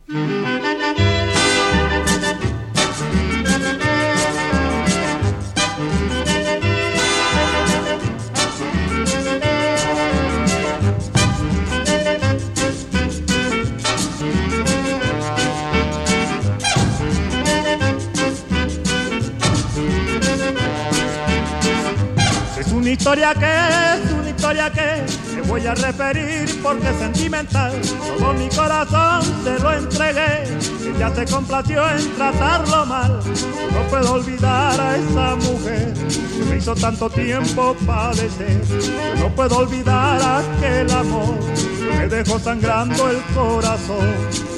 Una historia que te voy a referir porque es sentimental. Todo mi corazón te lo entregué, ella se complació en tratarlo mal. No puedo olvidar a esa mujer que me hizo tanto tiempo padecer. No puedo olvidar aquel amor que me dejó sangrando el corazón.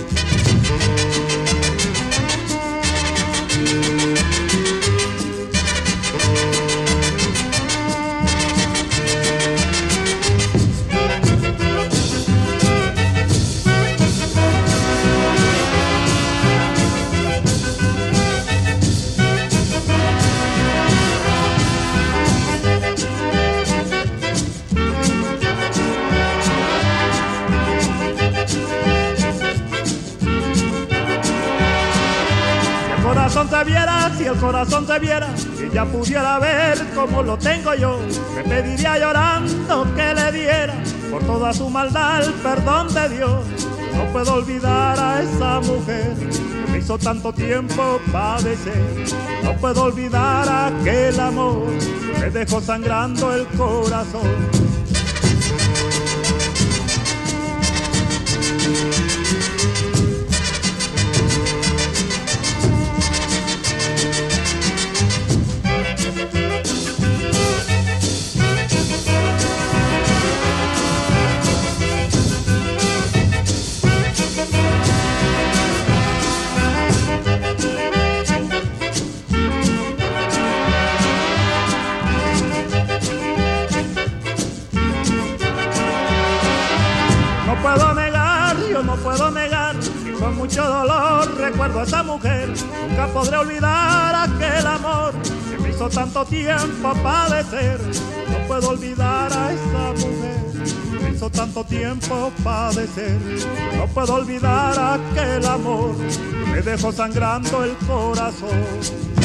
Si el corazón te viera, si ella pudiera ver como lo tengo yo, me pediría llorando que le diera por toda su maldad el perdón de Dios. No puedo olvidar a esa mujer que me hizo tanto tiempo padecer. No puedo olvidar aquel amor que me dejó sangrando el corazón. No puedo negar que con mucho dolor recuerdo a esa mujer. Nunca podré olvidar aquel amor que me hizo tanto tiempo padecer. No puedo olvidar a esa mujer que me hizo tanto tiempo padecer. No puedo olvidar aquel amor que me dejó sangrando el corazón.